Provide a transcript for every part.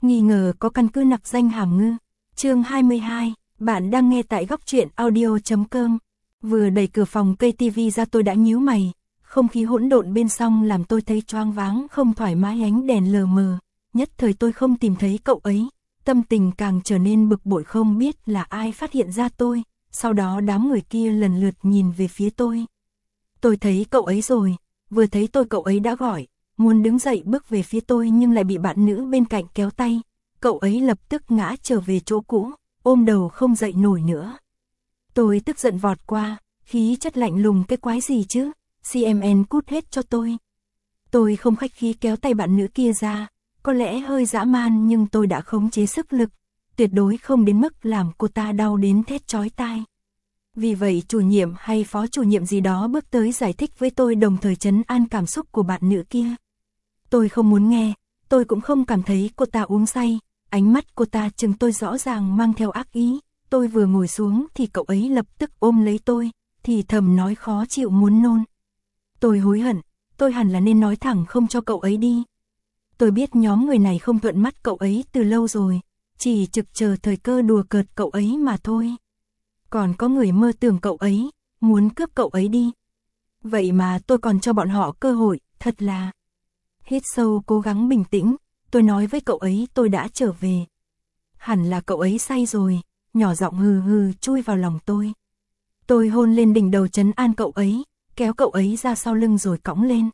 Nghi ngờ có căn cứ nặc danh hàm ngư. Chương 22, bạn đang nghe tại góc truyện audio.com. Vừa đẩy cửa phòng cây tivi ra tôi đã nhíu mày, không khí hỗn độn bên trong làm tôi thấy choáng váng không thoải mái, ánh đèn lờ mờ, nhất thời tôi không tìm thấy cậu ấy, tâm tình càng trở nên bực bội, không biết là ai phát hiện ra tôi, sau đó đám người kia lần lượt nhìn về phía tôi. Tôi thấy cậu ấy rồi, vừa thấy tôi cậu ấy đã gọi, muốn đứng dậy bước về phía tôi nhưng lại bị bạn nữ bên cạnh kéo tay, cậu ấy lập tức ngã trở về chỗ cũ, ôm đầu không dậy nổi nữa. Tôi tức giận vọt qua, khí chất lạnh lùng, cái quái gì chứ, CMN cút hết cho tôi. Tôi không khách khí kéo tay bạn nữ kia ra, có lẽ hơi dã man nhưng tôi đã khống chế sức lực, tuyệt đối không đến mức làm cô ta đau đến thét chói tai. Vì vậy chủ nhiệm hay phó chủ nhiệm gì đó bước tới giải thích với tôi, đồng thời trấn an cảm xúc của bạn nữ kia. Tôi không muốn nghe, tôi cũng không cảm thấy cô ta uống say, ánh mắt cô ta chừng tôi rõ ràng mang theo ác ý. Tôi vừa ngồi xuống thì cậu ấy lập tức ôm lấy tôi, thì thầm nói khó chịu muốn nôn. Tôi hối hận, tôi hẳn là nên nói thẳng không cho cậu ấy đi. Tôi biết nhóm người này không thuận mắt cậu ấy từ lâu rồi, chỉ trực chờ thời cơ đùa cợt cậu ấy mà thôi. Còn có người mơ tưởng cậu ấy, muốn cướp cậu ấy đi. Vậy mà tôi còn cho bọn họ cơ hội, thật là... Hít sâu cố gắng bình tĩnh, tôi nói với cậu ấy tôi đã trở về. Hẳn là cậu ấy say rồi, nhỏ giọng hừ hừ chui vào lòng tôi. Tôi hôn lên đỉnh đầu trấn an cậu ấy, kéo cậu ấy ra sau lưng rồi cõng lên.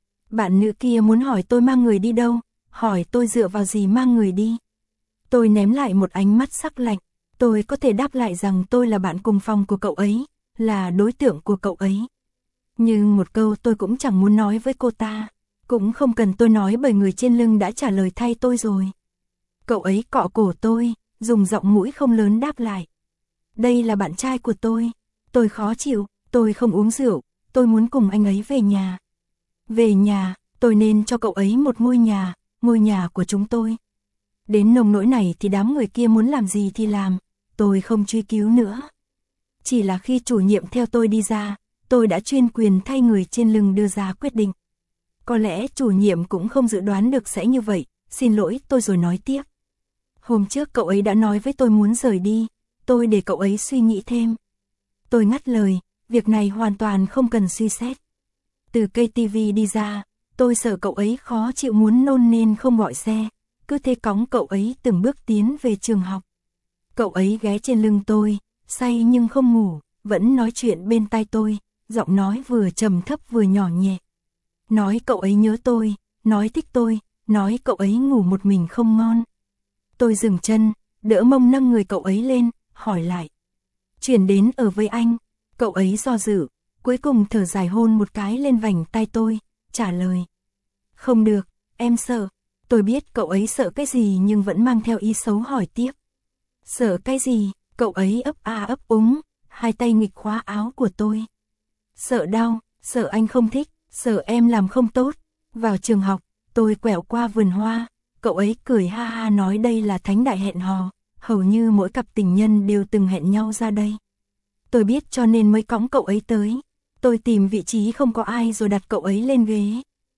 Bạn nữ kia muốn hỏi tôi mang người đi đâu, hỏi tôi dựa vào gì mang người đi. Tôi ném lại một ánh mắt sắc lạnh, tôi có thể đáp lại rằng tôi là bạn cùng phòng của cậu ấy, là đối tượng của cậu ấy. Nhưng một câu tôi cũng chẳng muốn nói với cô ta, cũng không cần tôi nói bởi người trên lưng đã trả lời thay tôi rồi. Cậu ấy cọ cổ tôi, dùng giọng mũi không lớn đáp lại. Đây là bạn trai của tôi khó chịu, tôi không uống rượu, tôi muốn cùng anh ấy về nhà. Về nhà, tôi nên cho cậu ấy một ngôi nhà của chúng tôi. Đến nông nỗi này thì đám người kia muốn làm gì thì làm, tôi không truy cứu nữa. Chỉ là khi chủ nhiệm theo tôi đi ra, tôi đã chuyên quyền thay người trên lưng đưa ra quyết định. Có lẽ chủ nhiệm cũng không dự đoán được sẽ như vậy, xin lỗi tôi rồi nói tiếp. Hôm trước cậu ấy đã nói với tôi muốn rời đi, tôi để cậu ấy suy nghĩ thêm. Tôi ngắt lời, việc này hoàn toàn không cần suy xét. Từ cây tivi đi ra, tôi sợ cậu ấy khó chịu muốn nôn nên không gọi xe, cứ thế cõng cậu ấy từng bước tiến về trường học. Cậu ấy ghé trên lưng tôi, say nhưng không ngủ, vẫn nói chuyện bên tai tôi, giọng nói vừa trầm thấp vừa nhỏ nhẹ. Nói cậu ấy nhớ tôi, nói thích tôi, nói cậu ấy ngủ một mình không ngon. Tôi dừng chân, đỡ mông nâng người cậu ấy lên, hỏi lại. Chuyển đến ở với anh, cậu ấy do dự, cuối cùng thở dài hôn một cái lên vành tai tôi, trả lời. Không được, em sợ. Tôi biết cậu ấy sợ cái gì nhưng vẫn mang theo ý xấu hỏi tiếp. Sợ cái gì? Cậu ấy ấp a ấp úng, hai tay nghịch khóa áo của tôi. Sợ đau, sợ anh không thích, sợ em làm không tốt. Vào trường học, tôi quẹo qua vườn hoa, cậu ấy cười ha ha nói đây là thánh đại hẹn hò, hầu như mỗi cặp tình nhân đều từng hẹn nhau ra đây. Tôi biết cho nên mới cõng cậu ấy tới. Tôi tìm vị trí không có ai rồi đặt cậu ấy lên ghế.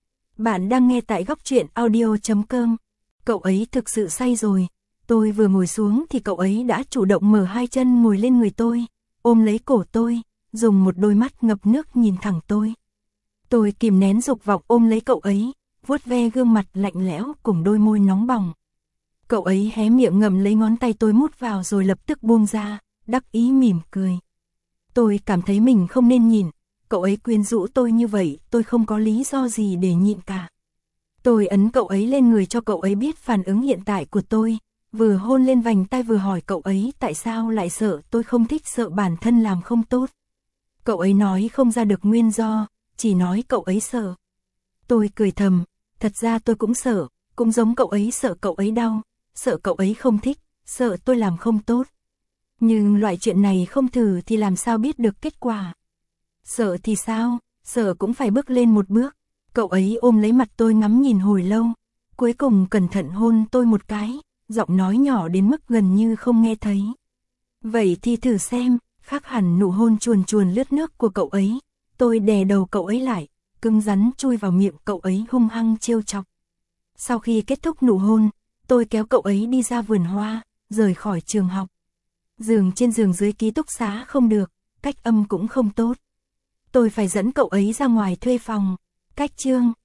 Bạn đang nghe tại góc truyện audio.com. Cậu ấy thực sự say rồi. Tôi vừa ngồi xuống thì cậu ấy đã chủ động mở hai chân ngồi lên người tôi, ôm lấy cổ tôi, dùng một đôi mắt ngập nước nhìn thẳng tôi. Tôi kìm nén dục vọng ôm lấy cậu ấy, vuốt ve gương mặt lạnh lẽo cùng đôi môi nóng bỏng. Cậu ấy hé miệng ngậm lấy ngón tay tôi mút vào rồi lập tức buông ra, đắc ý mỉm cười. Tôi cảm thấy mình không nên nhìn, cậu ấy quyến rũ tôi như vậy, tôi không có lý do gì để nhịn cả. Tôi ấn cậu ấy lên người cho cậu ấy biết phản ứng hiện tại của tôi, vừa hôn lên vành tai vừa hỏi cậu ấy tại sao lại sợ tôi không thích, sợ bản thân làm không tốt. Cậu ấy nói không ra được nguyên do, chỉ nói cậu ấy sợ. Tôi cười thầm, thật ra tôi cũng sợ, cũng giống cậu ấy, sợ cậu ấy đau, sợ cậu ấy không thích, sợ tôi làm không tốt. Nhưng loại chuyện này không thử thì làm sao biết được kết quả. Sợ thì sao, sợ cũng phải bước lên một bước. Cậu ấy ôm lấy mặt tôi ngắm nhìn hồi lâu, cuối cùng cẩn thận hôn tôi một cái, giọng nói nhỏ đến mức gần như không nghe thấy. Vậy thì thử xem, khác hẳn nụ hôn chuồn chuồn lướt nước của cậu ấy. Tôi đè đầu cậu ấy lại, cứng rắn chui vào miệng cậu ấy hung hăng trêu chọc. Sau khi kết thúc nụ hôn, Tôi kéo cậu ấy đi ra vườn hoa, rời khỏi trường học. Giường trên giường dưới ký túc xá không được, cách âm cũng không tốt. Tôi phải dẫn cậu ấy ra ngoài thuê phòng. Cách chương